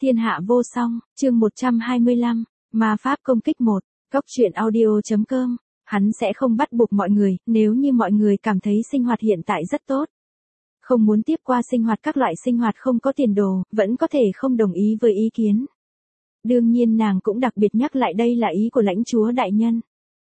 Thiên hạ vô song, chương 125, ma pháp công kích 1, Cốc truyện audio.com. Hắn sẽ không bắt buộc mọi người, nếu như mọi người cảm thấy sinh hoạt hiện tại rất tốt. Không muốn tiếp qua sinh hoạt các loại sinh hoạt không có tiền đồ, vẫn có thể không đồng ý với ý kiến. Đương nhiên nàng cũng đặc biệt nhắc lại đây là ý của lãnh chúa đại nhân.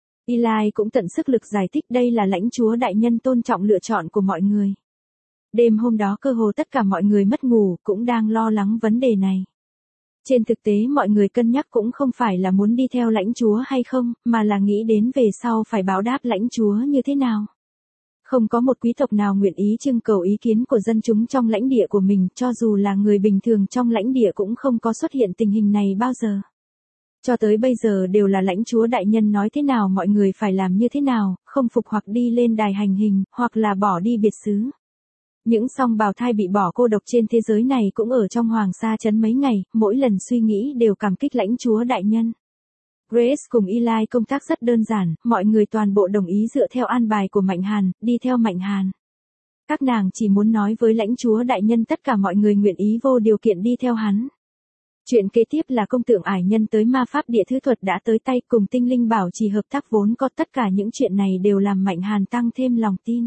Eli cũng tận sức lực giải thích đây là lãnh chúa đại nhân tôn trọng lựa chọn của mọi người. Đêm hôm đó cơ hồ tất cả mọi người mất ngủ, cũng đang lo lắng vấn đề này. Trên thực tế mọi người cân nhắc cũng không phải là muốn đi theo lãnh chúa hay không, mà là nghĩ đến về sau phải báo đáp lãnh chúa như thế nào. Không có một quý tộc nào nguyện ý trưng cầu ý kiến của dân chúng trong lãnh địa của mình, cho dù là người bình thường trong lãnh địa cũng không có xuất hiện tình hình này bao giờ. Cho tới bây giờ đều là lãnh chúa đại nhân nói thế nào mọi người phải làm như thế nào, không phục hoặc đi lên đài hành hình, hoặc là bỏ đi biệt xứ. Những song bào thai bị bỏ cô độc trên thế giới này cũng ở trong hoàng sa trấn mấy ngày, mỗi lần suy nghĩ đều cảm kích lãnh chúa đại nhân. Grace cùng Eli công tác rất đơn giản, mọi người toàn bộ đồng ý dựa theo an bài của Mạnh Hàn, đi theo Mạnh Hàn. Các nàng chỉ muốn nói với lãnh chúa đại nhân tất cả mọi người nguyện ý vô điều kiện đi theo hắn. Chuyện kế tiếp là công tượng ải nhân tới ma pháp địa thứ thuật đã tới tay cùng tinh linh bảo trì hợp tác vốn có tất cả những chuyện này đều làm Mạnh Hàn tăng thêm lòng tin.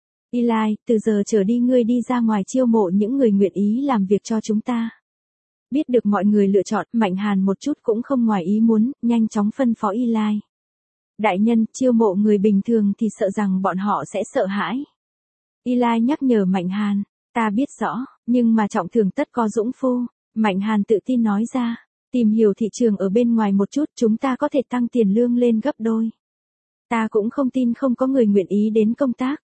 Eli, từ giờ trở đi ngươi đi ra ngoài chiêu mộ những người nguyện ý làm việc cho chúng ta. Biết được mọi người lựa chọn, Mạnh Hàn một chút cũng không ngoài ý muốn, nhanh chóng phân phó Eli. Đại nhân, chiêu mộ người bình thường thì sợ rằng bọn họ sẽ sợ hãi. Eli nhắc nhở Mạnh Hàn, ta biết rõ, nhưng mà trọng thưởng tất có dũng phu. Mạnh Hàn tự tin nói ra, tìm hiểu thị trường ở bên ngoài một chút chúng ta có thể tăng tiền lương lên gấp đôi. Ta cũng không tin không có người nguyện ý đến công tác.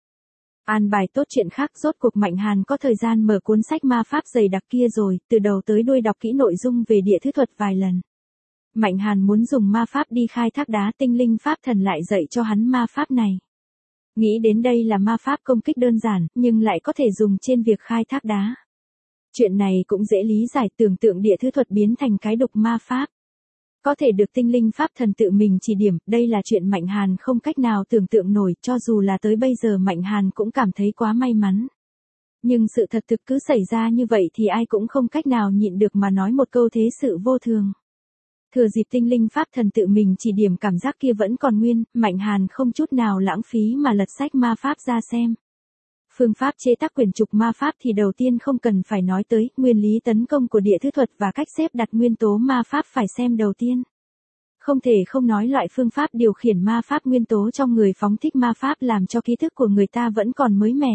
An bài tốt chuyện khác rốt cuộc Mạnh Hàn có thời gian mở cuốn sách ma pháp dày đặc kia rồi, từ đầu tới đuôi đọc kỹ nội dung về địa thứ thuật vài lần. Mạnh Hàn muốn dùng ma pháp đi khai thác đá tinh linh pháp thần lại dạy cho hắn ma pháp này. Nghĩ đến đây là ma pháp công kích đơn giản, nhưng lại có thể dùng trên việc khai thác đá. Chuyện này cũng dễ lý giải tưởng tượng địa thứ thuật biến thành cái đục ma pháp. Có thể được tinh linh pháp thần tự mình chỉ điểm, đây là chuyện Mạnh Hàn không cách nào tưởng tượng nổi, cho dù là tới bây giờ Mạnh Hàn cũng cảm thấy quá may mắn. Nhưng sự thật thực cứ xảy ra như vậy thì ai cũng không cách nào nhịn được mà nói một câu thế sự vô thường. Thừa dịp tinh linh pháp thần tự mình chỉ điểm cảm giác kia vẫn còn nguyên, Mạnh Hàn không chút nào lãng phí mà lật sách ma pháp ra xem. Phương pháp chế tác quyển trục ma pháp thì đầu tiên không cần phải nói tới, nguyên lý tấn công của địa thứ thuật và cách xếp đặt nguyên tố ma pháp phải xem đầu tiên. Không thể không nói loại phương pháp điều khiển ma pháp nguyên tố trong người phóng thích ma pháp làm cho ký thức của người ta vẫn còn mới mẻ.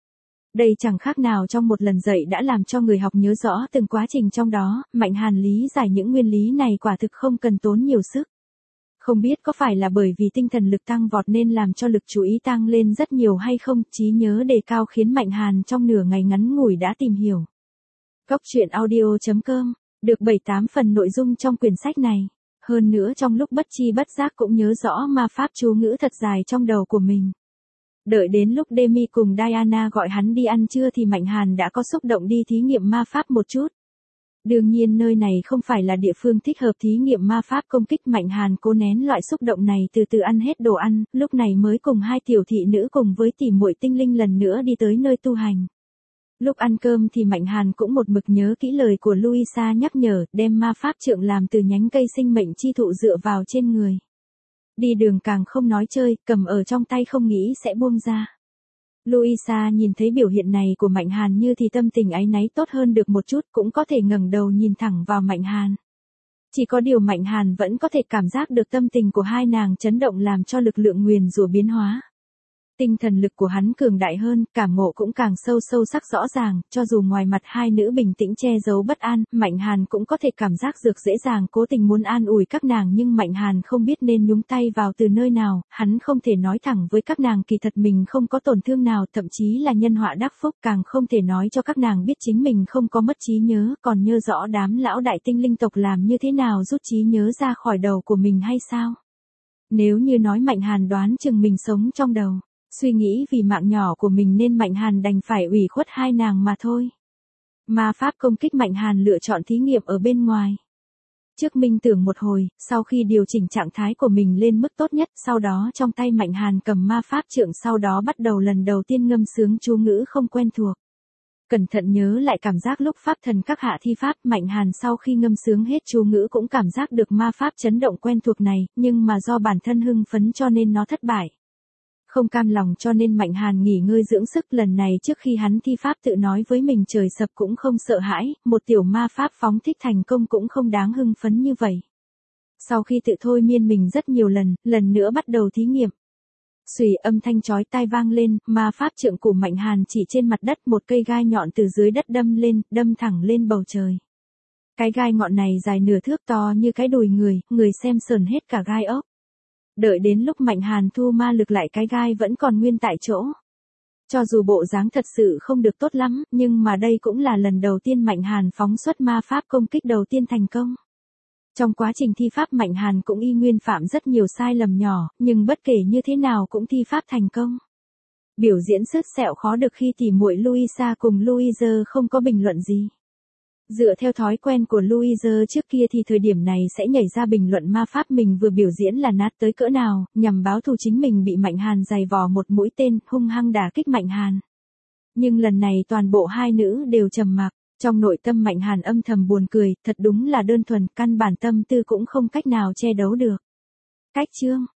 Đây chẳng khác nào trong một lần dạy đã làm cho người học nhớ rõ từng quá trình trong đó, Mạnh Hàn lý giải những nguyên lý này quả thực không cần tốn nhiều sức. Không biết có phải là bởi vì tinh thần lực tăng vọt nên làm cho lực chú ý tăng lên rất nhiều hay không, trí nhớ đề cao khiến Mạnh Hàn trong nửa ngày ngắn ngủi đã tìm hiểu. Cốc truyện audio.com, được 7-8 phần nội dung trong quyển sách này. Hơn nữa trong lúc bất chi bất giác cũng nhớ rõ ma pháp chú ngữ thật dài trong đầu của mình. Đợi đến lúc Demi cùng Diana gọi hắn đi ăn trưa thì Mạnh Hàn đã có xúc động đi thí nghiệm ma pháp một chút. Đương nhiên nơi này không phải là địa phương thích hợp thí nghiệm ma pháp công kích. Mạnh Hàn cố nén loại xúc động này từ từ ăn hết đồ ăn, lúc này mới cùng hai tiểu thị nữ cùng với tỷ muội tinh linh lần nữa đi tới nơi tu hành. Lúc ăn cơm thì Mạnh Hàn cũng một mực nhớ kỹ lời của Louisa nhắc nhở, đem ma pháp trượng làm từ nhánh cây sinh mệnh chi thụ dựa vào trên người. Đi đường càng không nói chơi, cầm ở trong tay không nghĩ sẽ buông ra. Louisa nhìn thấy biểu hiện này của Mạnh Hàn như thì tâm tình áy náy tốt hơn được một chút, cũng có thể ngẩng đầu nhìn thẳng vào Mạnh Hàn. Chỉ có điều Mạnh Hàn vẫn có thể cảm giác được tâm tình của hai nàng chấn động làm cho lực lượng nguyền rủa biến hóa. Tinh thần lực của hắn cường đại hơn, cảm ngộ cũng càng sâu sắc rõ ràng, cho dù ngoài mặt hai nữ bình tĩnh che giấu bất an, Mạnh Hàn cũng có thể cảm giác được dễ dàng cố tình muốn an ủi các nàng nhưng Mạnh Hàn không biết nên nhúng tay vào từ nơi nào, hắn không thể nói thẳng với các nàng kỳ thật mình không có tổn thương nào, thậm chí là nhân họa đắc phúc, càng không thể nói cho các nàng biết chính mình không có mất trí nhớ, còn nhớ rõ đám lão đại tinh linh tộc làm như thế nào rút trí nhớ ra khỏi đầu của mình hay sao? Nếu như nói Mạnh Hàn đoán chừng mình sống trong đầu. Suy nghĩ vì mạng nhỏ của mình nên Mạnh Hàn đành phải ủy khuất hai nàng mà thôi. Ma pháp công kích Mạnh Hàn lựa chọn thí nghiệm ở bên ngoài. Trước minh tưởng một hồi, sau khi điều chỉnh trạng thái của mình lên mức tốt nhất, sau đó trong tay Mạnh Hàn cầm ma pháp trượng sau đó bắt đầu lần đầu tiên ngâm sướng chú ngữ không quen thuộc. Cẩn thận nhớ lại cảm giác lúc pháp thần các hạ thi pháp, Mạnh Hàn sau khi ngâm sướng hết chú ngữ cũng cảm giác được ma pháp chấn động quen thuộc này, nhưng mà do bản thân hưng phấn cho nên nó thất bại. Không cam lòng cho nên Mạnh Hàn nghỉ ngơi dưỡng sức, lần này trước khi hắn thi pháp tự nói với mình trời sập cũng không sợ hãi, một tiểu ma pháp phóng thích thành công cũng không đáng hưng phấn như vậy. Sau khi tự thôi miên mình rất nhiều lần nữa bắt đầu thí nghiệm. Xùy, âm thanh chói tai vang lên, ma pháp trượng của Mạnh Hàn chỉ trên mặt đất, một cây gai nhọn từ dưới đất đâm lên, đâm thẳng lên bầu trời. Cái gai ngọn này dài nửa thước, to như cái đùi người xem sờn hết cả gai ốc. Đợi đến lúc Mạnh Hàn thu ma lực lại, cái gai vẫn còn nguyên tại chỗ. Cho dù bộ dáng thật sự không được tốt lắm, nhưng mà đây cũng là lần đầu tiên Mạnh Hàn phóng xuất ma pháp công kích đầu tiên thành công. Trong quá trình thi pháp Mạnh Hàn cũng y nguyên phạm rất nhiều sai lầm nhỏ, nhưng bất kể như thế nào cũng thi pháp thành công. Biểu diễn sứt sẹo khó được khi tỉ muội Louisa cùng Louise không có bình luận gì. Dựa theo thói quen của Louise trước kia thì thời điểm này sẽ nhảy ra bình luận ma pháp mình vừa biểu diễn là nát tới cỡ nào, nhằm báo thù chính mình bị Mạnh Hàn giày vò một mũi tên, hung hăng đả kích Mạnh Hàn. Nhưng lần này toàn bộ hai nữ đều trầm mặc. Trong nội tâm Mạnh Hàn âm thầm buồn cười, thật đúng là đơn thuần, căn bản tâm tư cũng không cách nào che giấu được. Cách chương